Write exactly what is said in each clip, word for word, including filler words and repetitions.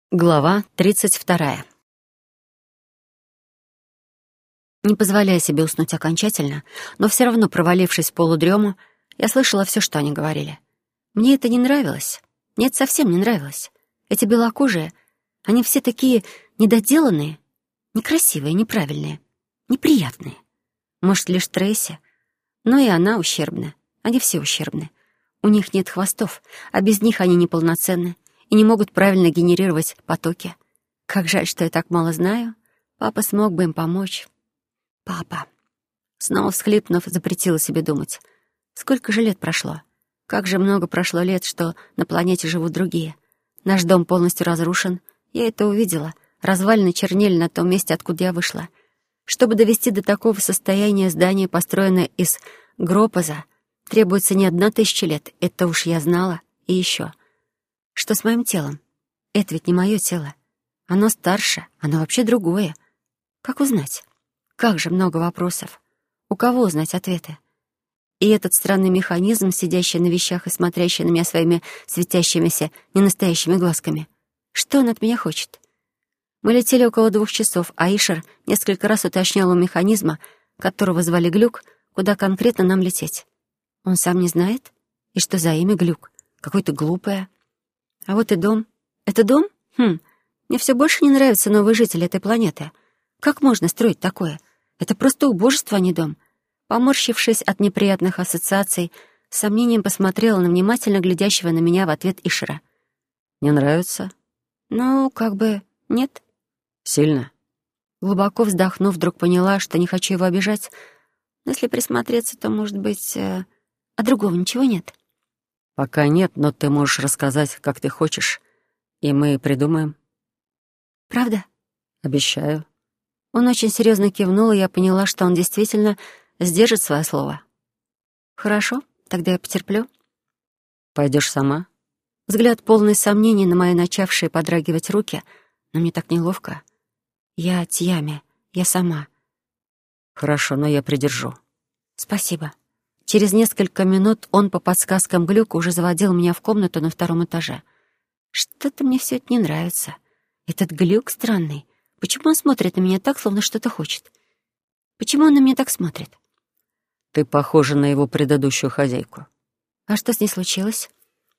Глава тридцать вторая. Не позволяя себе уснуть окончательно, но все равно, провалившись в полудрему, я слышала все, что они говорили. Мне это не нравилось. Нет, совсем не нравилось. Эти белокожие, они все такие недоделанные, некрасивые, неправильные, неприятные. Может, лишь Трейси, но и она ущербна. Они все ущербны. У них нет хвостов, а без них они неполноценны и не могут правильно генерировать потоки. Как жаль, что я так мало знаю. Папа смог бы им помочь. Папа. Снова всхлипнув, запретила себе думать. Сколько же лет прошло? Как же много прошло лет, что на планете живут другие. Наш дом полностью разрушен. Я это увидела. Развалины чернели на том месте, откуда я вышла. Чтобы довести до такого состояния здание, построенное из гропоза, требуется не одна тысяча лет. Это уж я знала. И еще. Что с моим телом? Это ведь не мое тело. Оно старше, оно вообще другое. Как узнать? Как же много вопросов. У кого узнать ответы? И этот странный механизм, сидящий на вещах и смотрящий на меня своими светящимися, ненастоящими глазками. Что он от меня хочет? Мы летели около двух часов, а Ишер несколько раз уточнял у механизма, которого звали Глюк, куда конкретно нам лететь. Он сам не знает? И что за имя Глюк? Какое-то глупое. А вот и дом. Это дом? Хм, мне все больше не нравятся новые жители этой планеты. Как можно строить такое? Это просто убожество, а не дом. Поморщившись от неприятных ассоциаций, с сомнением посмотрела на внимательно глядящего на меня в ответ Ишера. «Не нравится?» «Ну, как бы нет». «Сильно?» Глубоко вздохнув, вдруг поняла, что не хочу его обижать. Но если присмотреться, то, может быть... Э... А другого ничего нет? «Пока нет, но ты можешь рассказать, как ты хочешь, и мы придумаем». «Правда?» «Обещаю». Он очень серьезно кивнул, и я поняла, что он действительно сдержит свое слово. «Хорошо, тогда я потерплю». «Пойдешь сама?» Взгляд полный сомнений на мои начавшие подрагивать руки, но мне так неловко. «Я Тьями, я сама». «Хорошо, но я придержу». «Спасибо». Через несколько минут он по подсказкам Глюка уже заводил меня в комнату на втором этаже. Что-то мне все это не нравится. Этот Глюк странный. Почему он смотрит на меня так, словно что-то хочет? Почему он на меня так смотрит? «Ты похожа на его предыдущую хозяйку». А что с ней случилось?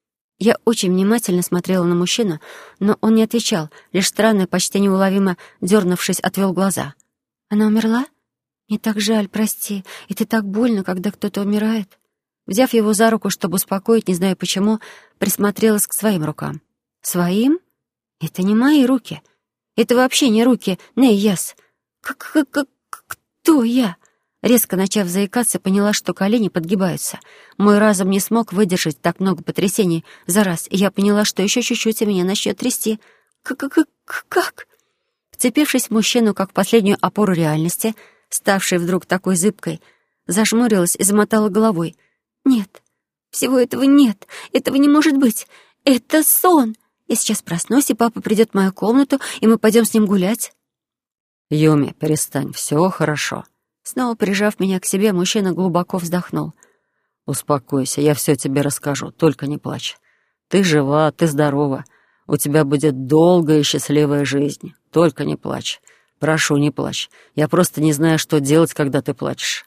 Я очень внимательно смотрела на мужчину, но он не отвечал, лишь странно, почти неуловимо дернувшись, отвел глаза. Она умерла? Мне так жаль, прости. Это так больно, когда кто-то умирает. Взяв его за руку, чтобы успокоить, не знаю почему, присмотрелась к своим рукам. Своим? Это не мои руки. Это вообще не руки Нейяс. Как-как-как... Кто я? Резко начав заикаться, поняла, что колени подгибаются. Мой разум не смог выдержать так много потрясений за раз, и я поняла, что еще чуть-чуть и меня начнет трясти. Как-как-как? Вцепившись в мужчину, как в последнюю опору реальности, ставшей вдруг такой зыбкой, зажмурилась и замотала головой. «Нет, всего этого нет, этого не может быть. Это сон. Я сейчас проснусь, и папа придет в мою комнату, и мы пойдем с ним гулять». «Юми, перестань, все хорошо». Снова прижав меня к себе, мужчина глубоко вздохнул. «Успокойся, я все тебе расскажу, только не плачь. Ты жива, ты здорова, у тебя будет долгая и счастливая жизнь. Только не плачь. Прошу, не плачь. Я просто не знаю, что делать, когда ты плачешь».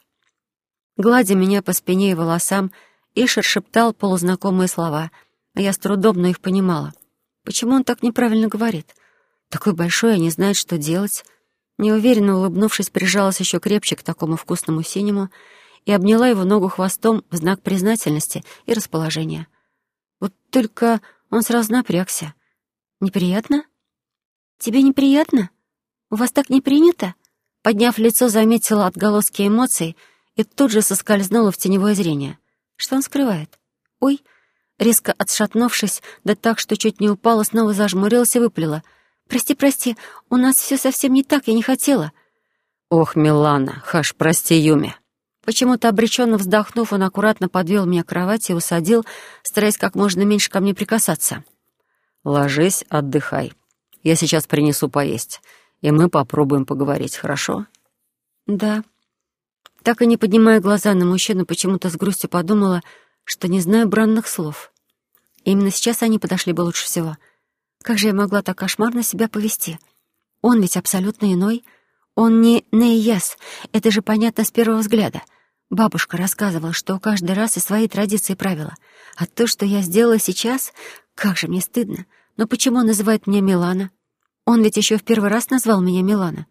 Гладя меня по спине и волосам, Ишер шептал полузнакомые слова, а я с трудом, но их понимала. Почему он так неправильно говорит? Такой большой, а не знает, что делать. Неуверенно улыбнувшись, прижалась еще крепче к такому вкусному синему и обняла его ногу хвостом в знак признательности и расположения. Вот только он сразу напрягся. «Неприятно? Тебе неприятно? У вас так не принято?» Подняв лицо, заметила отголоски эмоций и тут же соскользнула в теневое зрение. Что он скрывает? «Ой!» Резко отшатнувшись, да так, что чуть не упала, снова зажмурилась и выплела. «Прости, прости, у нас все совсем не так, я не хотела». «Ох, Милана, хаш, прости, Юми». Почему-то обреченно вздохнув, он аккуратно подвел меня к кровати и усадил, стараясь как можно меньше ко мне прикасаться. «Ложись, отдыхай. Я сейчас принесу поесть, и мы попробуем поговорить, хорошо?» «Да». Так и не поднимая глаза на мужчину, почему-то с грустью подумала, что не знаю бранных слов. Именно сейчас они подошли бы лучше всего. Как же я могла так кошмарно себя повести? Он ведь абсолютно иной. Он не Нейяс. Это же понятно с первого взгляда. Бабушка рассказывала, что у каждой расы свои традиции и правила. А то, что я сделала сейчас, как же мне стыдно. Но почему он называет меня Милана? Он ведь еще в первый раз назвал меня Милана.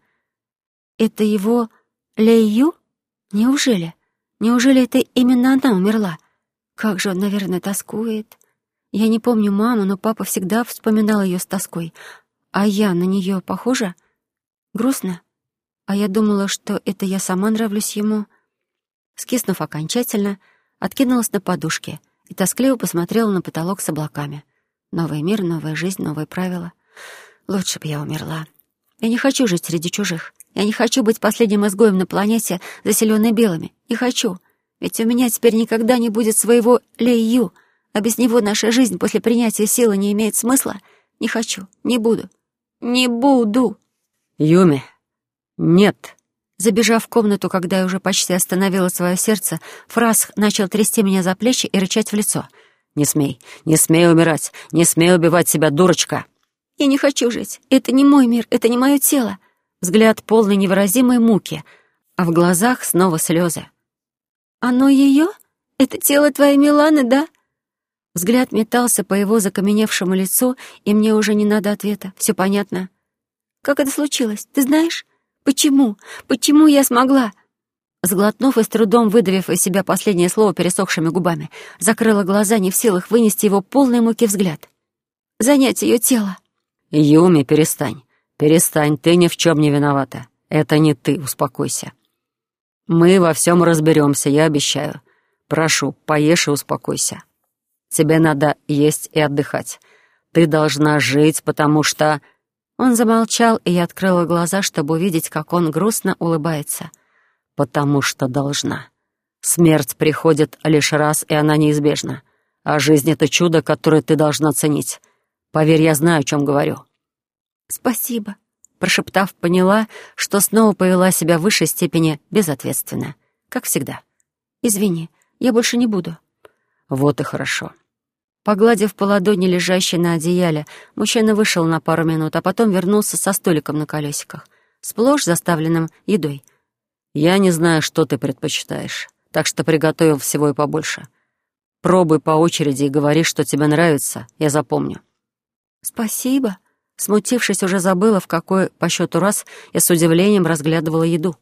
Это его Лейю? Неужели? Неужели это именно она умерла? Как же он, наверное, тоскует. Я не помню маму, но папа всегда вспоминал ее с тоской. А я на нее похожа? Грустно? А я думала, что это я сама нравлюсь ему. Скиснув окончательно, откинулась на подушке и тоскливо посмотрела на потолок с облаками. Новый мир, новая жизнь, новые правила. Лучше бы я умерла. Я не хочу жить среди чужих. Я не хочу быть последним изгоем на планете, заселенной белыми. Не хочу. Ведь у меня теперь никогда не будет своего Лейю, а без него наша жизнь после принятия силы не имеет смысла. Не хочу, не буду. Не буду. Юми, нет. Забежав в комнату, когда я уже почти остановила свое сердце, Фрасх начал трясти меня за плечи и рычать в лицо. «Не смей, не смей умирать, не смей убивать себя, дурочка!» «Я не хочу жить. Это не мой мир, это не мое тело». Взгляд полный невыразимой муки, а в глазах снова слезы. «Оно ее? Это тело твоей Миланы, да?» Взгляд метался по его закаменевшему лицу, и мне уже не надо ответа. Все понятно. «Как это случилось? Ты знаешь? Почему? Почему я смогла?» Сглотнув и с трудом выдавив из себя последнее слово пересохшими губами, закрыла глаза, не в силах вынести его полной муки взгляд. «Занять ее тело». «Юми, перестань. Перестань, ты ни в чем не виновата. Это не ты, успокойся. Мы во всем разберемся, я обещаю. Прошу, поешь и успокойся. Тебе надо есть и отдыхать. Ты должна жить, потому что...» Он замолчал, и я открыла глаза, чтобы увидеть, как он грустно улыбается. «Потому что должна. Смерть приходит лишь раз, и она неизбежна. А жизнь — это чудо, которое ты должна ценить. Поверь, я знаю, о чем говорю». «Спасибо», — прошептав, поняла, что снова повела себя в высшей степени безответственно. Как всегда. «Извини, я больше не буду». «Вот и хорошо». Погладив по ладони, лежащей на одеяле, мужчина вышел на пару минут, а потом вернулся со столиком на колесиках, сплошь заставленным едой. «Я не знаю, что ты предпочитаешь, так что приготовил всего и побольше. Пробуй по очереди и говори, что тебе нравится, я запомню». «Спасибо». Смутившись, уже забыла, в какой по счету раз я с удивлением разглядывала еду.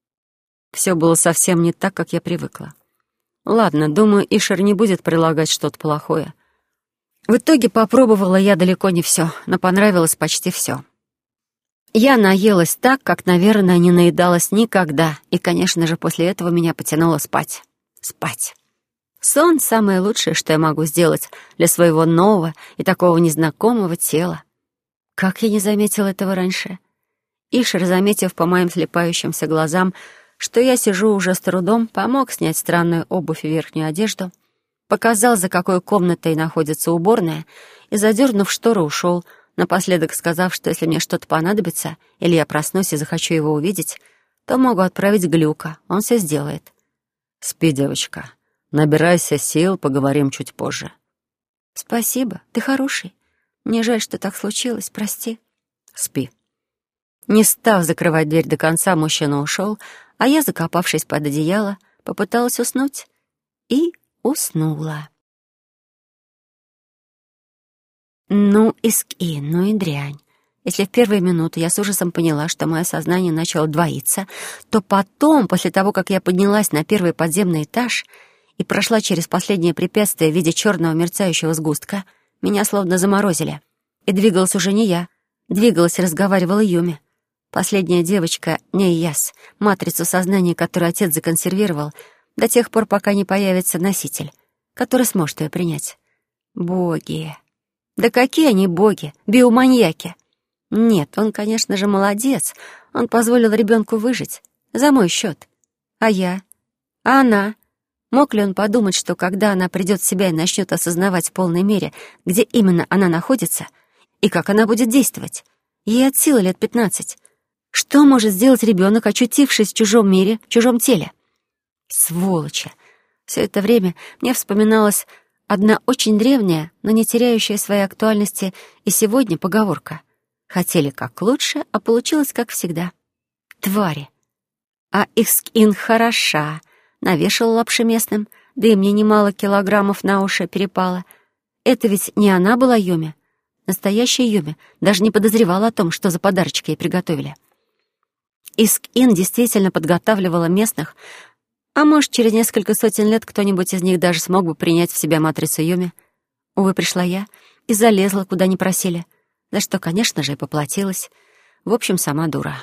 Все было совсем не так, как я привыкла. Ладно, думаю, Ишер не будет прилагать что-то плохое. В итоге попробовала я далеко не все, но понравилось почти все. Я наелась так, как, наверное, не наедалась никогда, и, конечно же, после этого меня потянуло спать. Спать. Сон — самое лучшее, что я могу сделать для своего нового и такого незнакомого тела. Как я не заметила этого раньше? Ишер, заметив по моим слепающимся глазам, что я сижу уже с трудом, помог снять странную обувь и верхнюю одежду, показал, за какой комнатой находится уборная, и, задернув штору, ушел, напоследок сказав, что если мне что-то понадобится, или я проснусь и захочу его увидеть, то могу отправить Глюка, он все сделает. «Спи, девочка, набирайся сил, поговорим чуть позже». «Спасибо, ты хороший. Мне жаль, что так случилось, прости». «Спи». Не став закрывать дверь до конца, мужчина ушел, а я, закопавшись под одеяло, попыталась уснуть и уснула. Ну, иски, ну и дрянь. Если в первые минуты я с ужасом поняла, что мое сознание начало двоиться, то потом, после того, как я поднялась на первый подземный этаж и прошла через последнее препятствие в виде черного мерцающего сгустка, меня словно заморозили. И двигалась уже не я, двигалась и разговаривала Юми. Последняя девочка — Нейяс, матрицу сознания, которую отец законсервировал до тех пор, пока не появится носитель, который сможет ее принять. Боги! Да какие они боги! Биоманьяки! Нет, он, конечно же, молодец. Он позволил ребенку выжить. За мой счет. А я? А она? Мог ли он подумать, что когда она придет в себя и начнет осознавать в полной мере, где именно она находится и как она будет действовать? Ей от силы лет пятнадцать. Что может сделать ребенок, очутившись в чужом мире, в чужом теле? Сволочи! Все это время мне вспоминалось одна очень древняя, но не теряющая своей актуальности и сегодня поговорка. Хотели как лучше, а получилось как всегда. Твари. А Искин хороша. Навешала лапши местным, да и мне немало килограммов на уши перепало. Это ведь не она была Юми. Настоящая Юми даже не подозревала о том, что за подарочки ей приготовили. Искин действительно подготавливала местных, а может, через несколько сотен лет кто-нибудь из них даже смог бы принять в себя матрицу Юми. Увы, пришла я и залезла, куда не просили, за что, конечно же, и поплатилась. В общем, сама дура.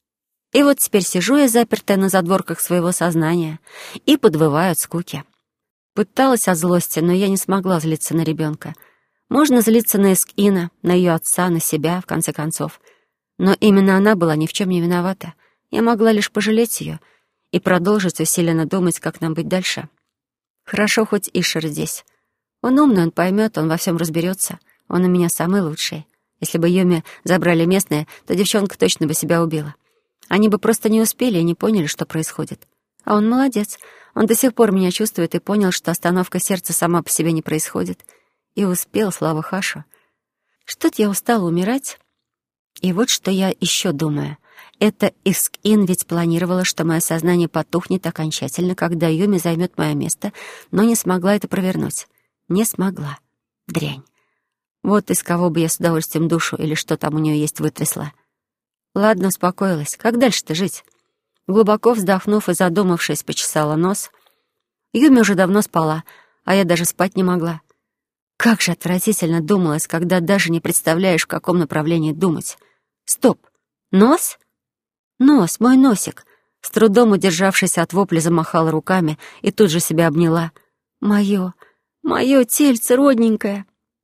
И вот теперь сижу я запертая на задворках своего сознания и подвываю от скуки. Пыталась от злости, но я не смогла злиться на ребенка. Можно злиться на Искина, на ее отца, на себя, в конце концов. Но именно она была ни в чем не виновата. Я могла лишь пожалеть ее и продолжить усиленно думать, как нам быть дальше. Хорошо, хоть Ишер здесь. Он умный, он поймет, он во всем разберется. Он у меня самый лучший. Если бы Юми забрали местные, то девчонка точно бы себя убила. Они бы просто не успели и не поняли, что происходит. А он молодец. Он до сих пор меня чувствует и понял, что остановка сердца сама по себе не происходит. И успел, слава Хашу. Что-то я устала умирать. И вот что я еще думаю. Это Искин ведь планировала, что мое сознание потухнет окончательно, когда Юми займет мое место, но не смогла это провернуть. Не смогла. Дрянь. Вот из кого бы я с удовольствием душу или что там у нее есть вытрясла. Ладно, успокоилась. Как дальше-то жить? Глубоко вздохнув и задумавшись, почесала нос. Юми уже давно спала, а я даже спать не могла. Как же отвратительно думалось, когда даже не представляешь, в каком направлении думать. Стоп! Нос? Нос, мой носик. С трудом удержавшись от вопля, замахала руками и тут же себя обняла. Мое, мое тельце родненькое.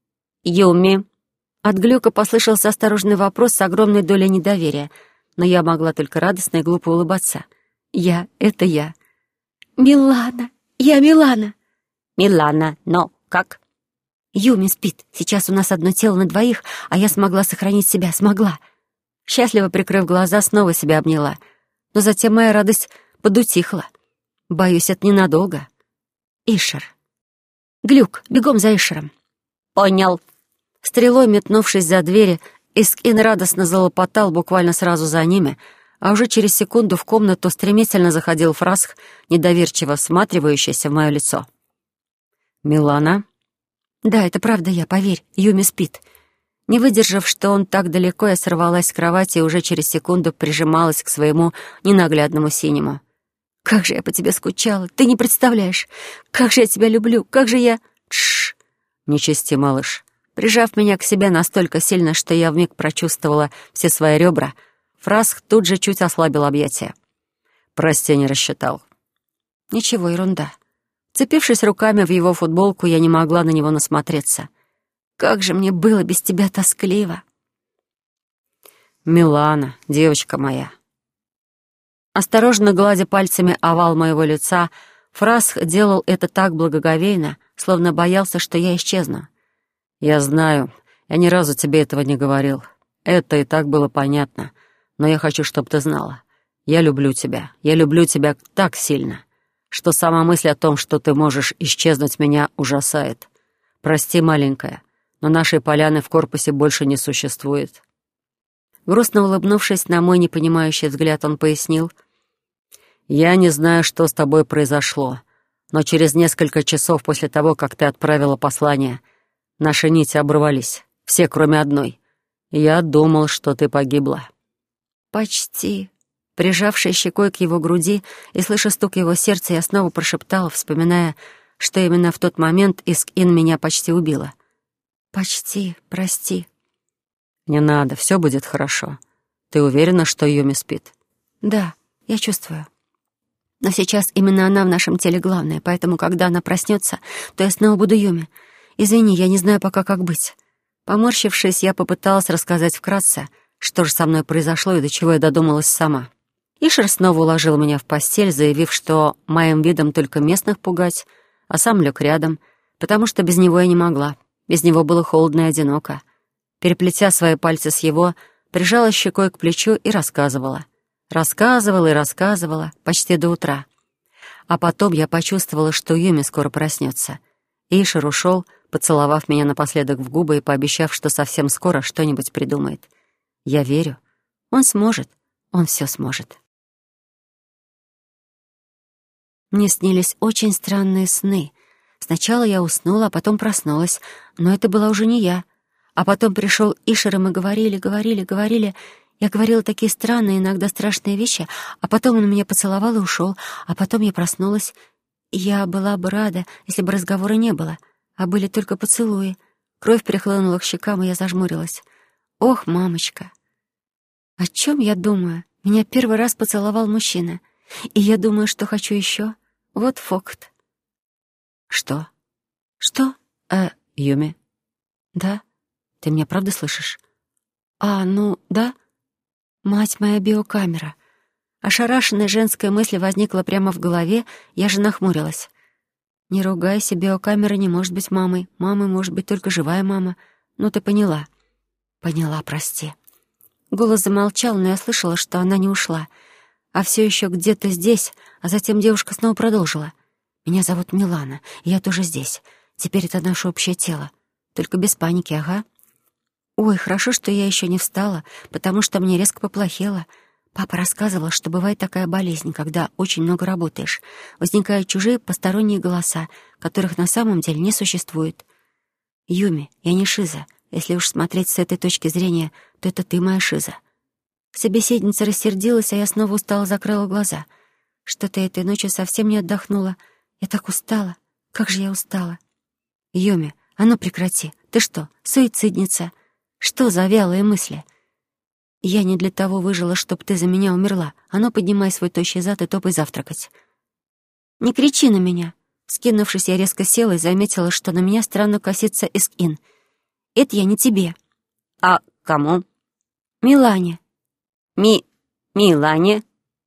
Юми. От глюка послышался осторожный вопрос с огромной долей недоверия, но я могла только радостно и глупо улыбаться. Я — это я. Милана, я Милана. Милана, но как? Юми спит. Сейчас у нас одно тело на двоих, а я смогла сохранить себя, смогла. Счастливо прикрыв глаза, снова себя обняла. Но затем моя радость подутихла. Боюсь, это ненадолго. Ишер. Глюк, бегом за Ишером. Понял. Стрелой метнувшись за двери, Искин радостно залопотал буквально сразу за ними, а уже через секунду в комнату стремительно заходил Фрасх, недоверчиво всматривающийся в мое лицо. «Милана?» «Да, это правда я, поверь, Юми спит». Не выдержав, что он так далеко, я сорвалась с кровати и уже через секунду прижималась к своему ненаглядному синему. «Как же я по тебе скучала, ты не представляешь! Как же я тебя люблю, как же я...» «Тш! Не чисти, малыш!» Прижав меня к себе настолько сильно, что я вмиг прочувствовала все свои ребра, Фрасх тут же чуть ослабил объятия. «Прости, не рассчитал». «Ничего, ерунда». Вцепившись руками в его футболку, я не могла на него насмотреться. «Как же мне было без тебя тоскливо!» «Милана, девочка моя». Осторожно гладя пальцами овал моего лица, Фрасх делал это так благоговейно, словно боялся, что я исчезну. «Я знаю, я ни разу тебе этого не говорил. Это и так было понятно. Но я хочу, чтобы ты знала. Я люблю тебя. Я люблю тебя так сильно, что сама мысль о том, что ты можешь исчезнуть, меня ужасает. Прости, маленькая, но нашей поляны в корпусе больше не существует». Грустно улыбнувшись на мой непонимающий взгляд, он пояснил. «Я не знаю, что с тобой произошло, но через несколько часов после того, как ты отправила послание, наши нити оборвались, все, кроме одной. Я думал, что ты погибла». «Почти». Прижавшись щекой к его груди и слыша стук его сердца, я снова прошептала, вспоминая, что именно в тот момент Искин меня почти убила. «Почти, прости». «Не надо, все будет хорошо. Ты уверена, что Юми спит?» «Да, я чувствую. Но сейчас именно она в нашем теле главная, поэтому, когда она проснется, то я снова буду Юми. Извини, я не знаю пока, как быть». Поморщившись, я попыталась рассказать вкратце, что же со мной произошло и до чего я додумалась сама. Ишер снова уложил меня в постель, заявив, что моим видом только местных пугать, а сам лег рядом, потому что без него я не могла. Без него было холодно и одиноко. Переплетя свои пальцы с его, прижала щекой к плечу и рассказывала. Рассказывала и рассказывала, почти до утра. А потом я почувствовала, что Юми скоро проснется. Ишер ушел, поцеловав меня напоследок в губы и пообещав, что совсем скоро что-нибудь придумает. Я верю. Он сможет. Он все сможет. Мне снились очень странные сны. Сначала я уснула, а потом проснулась, но это была уже не я. А потом пришел Ишер, и мы говорили, говорили, говорили. Я говорила такие странные, иногда страшные вещи, а потом он меня поцеловал и ушел, а потом я проснулась. Я была бы рада, если бы разговора не было, а были только поцелуи. Кровь прихлынула к щекам, и я зажмурилась. Ох, мамочка! О чем я думаю? Меня первый раз поцеловал мужчина, и я думаю, что хочу еще. Вот факт. Что? Что? Э, Юми? Да? Ты меня правда слышишь? А, ну, да? Мать моя, биокамера. Ошарашенная женская мысль возникла прямо в голове, я же нахмурилась. Не ругайся, биокамера не может быть мамой. Мамой может быть только живая мама. Ну, ты поняла. Поняла, прости. Голос замолчал, но я слышала, что она не ушла, а все еще где-то здесь, а затем девушка снова продолжила. Меня зовут Милана, и я тоже здесь. Теперь это наше общее тело. Только без паники, ага. Ой, хорошо, что я еще не встала, потому что мне резко поплохело. Папа рассказывал, что бывает такая болезнь, когда очень много работаешь. Возникают чужие посторонние голоса, которых на самом деле не существует. Юми, я не шиза. Если уж смотреть с этой точки зрения, то это ты моя шиза. Собеседница рассердилась, а я снова устало закрыла глаза. Что-то этой ночью совсем не отдохнула. Я так устала. Как же я устала. Юми, а ну прекрати. Ты что, суицидница? Что за вялые мысли? Я не для того выжила, чтоб ты за меня умерла. А ну, поднимай свой тощий зад и топай завтракать. Не кричи на меня. Скинувшись, я резко села и заметила, что на меня странно косится Искин. Это я не тебе. А кому? Милане. Ми... Милане?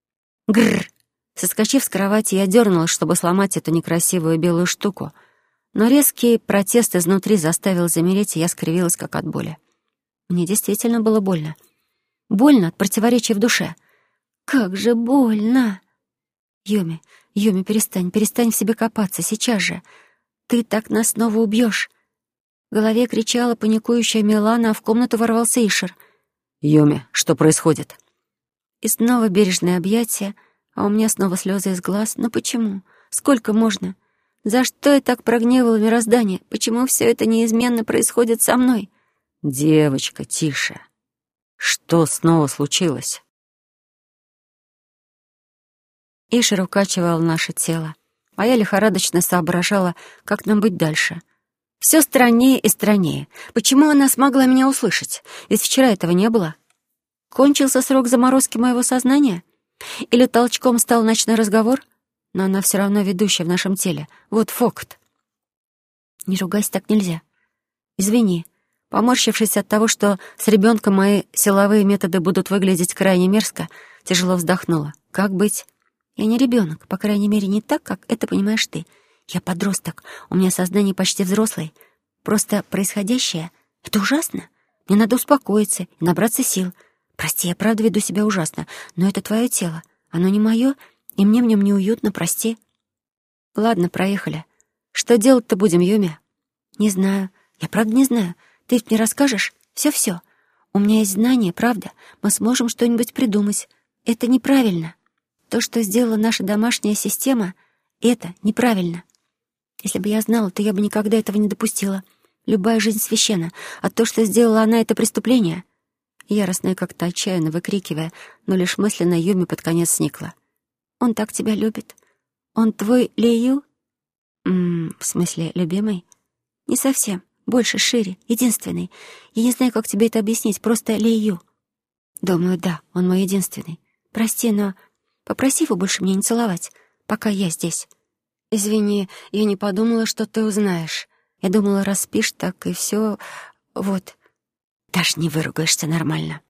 Гррр. Соскочив с кровати, я дернулась, чтобы сломать эту некрасивую белую штуку. Но резкий протест изнутри заставил замереть, и я скривилась, как от боли. Мне действительно было больно. Больно от противоречия в душе. Как же больно! Юми, Юми, перестань, перестань в себе копаться, сейчас же. Ты так нас снова убьешь. В голове кричала паникующая Милана, а в комнату ворвался Ишер. Юми, что происходит? И снова бережное объятие, а у меня снова слезы из глаз. Но почему? Сколько можно? За что я так прогневала мироздание? Почему все это неизменно происходит со мной? Девочка, тише. Что снова случилось? Ишер укачивал наше тело, а я лихорадочно соображала, как нам быть дальше. Все страннее и страннее. Почему она смогла меня услышать? Ведь вчера этого не было. Кончился срок заморозки моего сознания? Или толчком стал ночной разговор? Но она все равно ведущая в нашем теле. Вот факт. Не ругайся, так нельзя. Извини. Поморщившись от того, что с ребенком мои силовые методы будут выглядеть крайне мерзко, тяжело вздохнула. Как быть? Я не ребенок, по крайней мере, не так, как это понимаешь ты. Я подросток, у меня сознание почти взрослое. Просто происходящее — это ужасно. Мне надо успокоиться и набраться сил. Прости, я правда веду себя ужасно, но это твое тело. Оно не мое, и мне в нем неуютно, прости. Ладно, проехали. Что делать-то будем, Юми? Не знаю. Я правда не знаю. Ты ведь мне расскажешь? Все-все. У меня есть знания, правда. Мы сможем что-нибудь придумать. Это неправильно. То, что сделала наша домашняя система, это неправильно. Если бы я знала, то я бы никогда этого не допустила. Любая жизнь священна, а то, что сделала она, — это преступление. Яростно и как-то отчаянно выкрикивая, но лишь мысленно Юми под конец сникла. «Он так тебя любит. Он твой Лию?» «М-м, в смысле, любимый?» «Не совсем. Больше, шире, единственный. Я не знаю, как тебе это объяснить, просто Лию». «Думаю, да, он мой единственный. Прости, но попроси его больше меня не целовать, пока я здесь». «Извини, я не подумала, что ты узнаешь. Я думала, раз спишь, так и все. Вот. Даже не выругаешься нормально».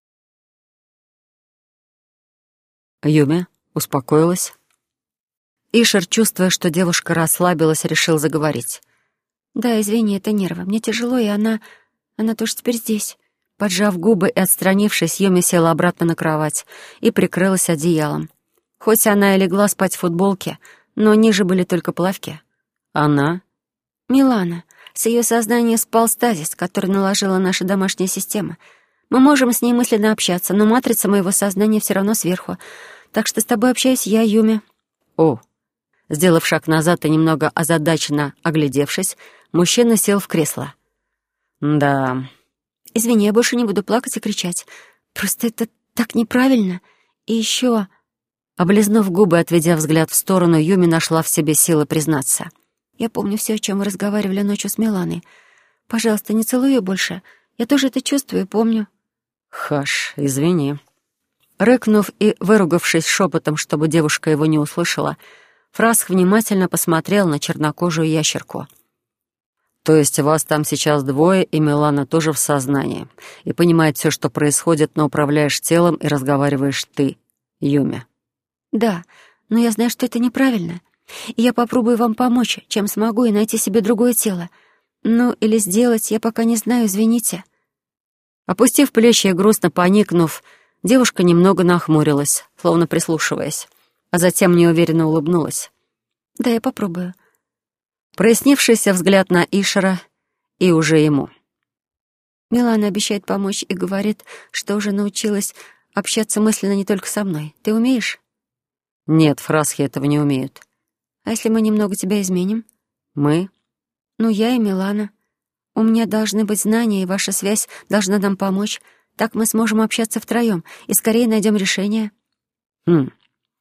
Юми успокоилась. Ишер, чувствуя, что девушка расслабилась, решил заговорить. «Да, извини, это нервы. Мне тяжело, и она... Она тоже теперь здесь». Поджав губы и отстранившись, Юми села обратно на кровать и прикрылась одеялом. Хоть она и легла спать в футболке, но ниже были только плавки. Она? Милана. С ее сознания спал стазис, который наложила наша домашняя система. Мы можем с ней мысленно общаться, но матрица моего сознания все равно сверху. Так что с тобой общаюсь я, Юми». «О». Сделав шаг назад и немного озадаченно оглядевшись, мужчина сел в кресло. «Да». «Извини, я больше не буду плакать и кричать. Просто это так неправильно. И еще...» Облизнув губы, отведя взгляд в сторону, Юми нашла в себе силы признаться. «Я помню все, о чем вы разговаривали ночью с Миланой. Пожалуйста, не целуй ее больше. Я тоже это чувствую и помню». «Хаш, извини». Рыкнув и выругавшись шепотом, чтобы девушка его не услышала, Фраск внимательно посмотрел на чернокожую ящерку. «То есть вас там сейчас двое, и Милана тоже в сознании, и понимает все, что происходит, но управляешь телом и разговариваешь ты, Юми». «Да, но я знаю, что это неправильно. И я попробую вам помочь, чем смогу, и найти себе другое тело. Ну, или сделать, я пока не знаю, извините». Опустив плечи и грустно поникнув, девушка немного нахмурилась, словно прислушиваясь, а затем неуверенно улыбнулась. «Да, я попробую». Прояснившийся взгляд на Ишера и уже ему. «Милана обещает помочь и говорит, что уже научилась общаться мысленно не только со мной. Ты умеешь?» «Нет, фразки этого не умеют». «А если мы немного тебя изменим?» «Мы?» «Ну, я и Милана. У меня должны быть знания, и ваша связь должна нам помочь. Так мы сможем общаться втроем и скорее найдем решение». «Хм».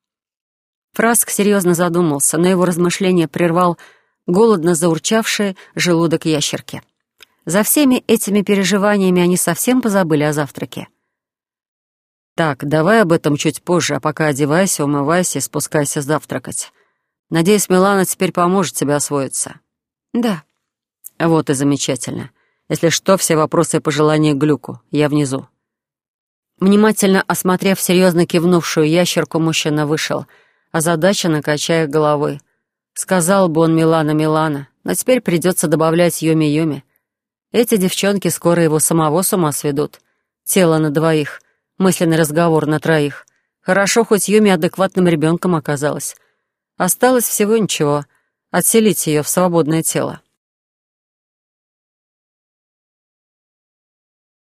Фраск серьезно задумался, но его размышления прервал голодно заурчавший желудок ящерки. За всеми этими переживаниями они совсем позабыли о завтраке. «Так, давай об этом чуть позже, а пока одевайся, умывайся и спускайся завтракать. Надеюсь, Милана теперь поможет тебе освоиться». «Да». «Вот и замечательно. Если что, все вопросы и пожелания к Глюку. Я внизу». Внимательно осмотрев серьезно кивнувшую ящерку, мужчина вышел, озадаченно качая головой. Сказал бы он Милана, Милана, но теперь придется добавлять Юми-Юми. Эти девчонки скоро его самого с ума сведут. Тело на двоих, мысленный разговор на троих. Хорошо, хоть Юми адекватным ребенком оказалась. Осталось всего ничего — отселить ее в свободное тело.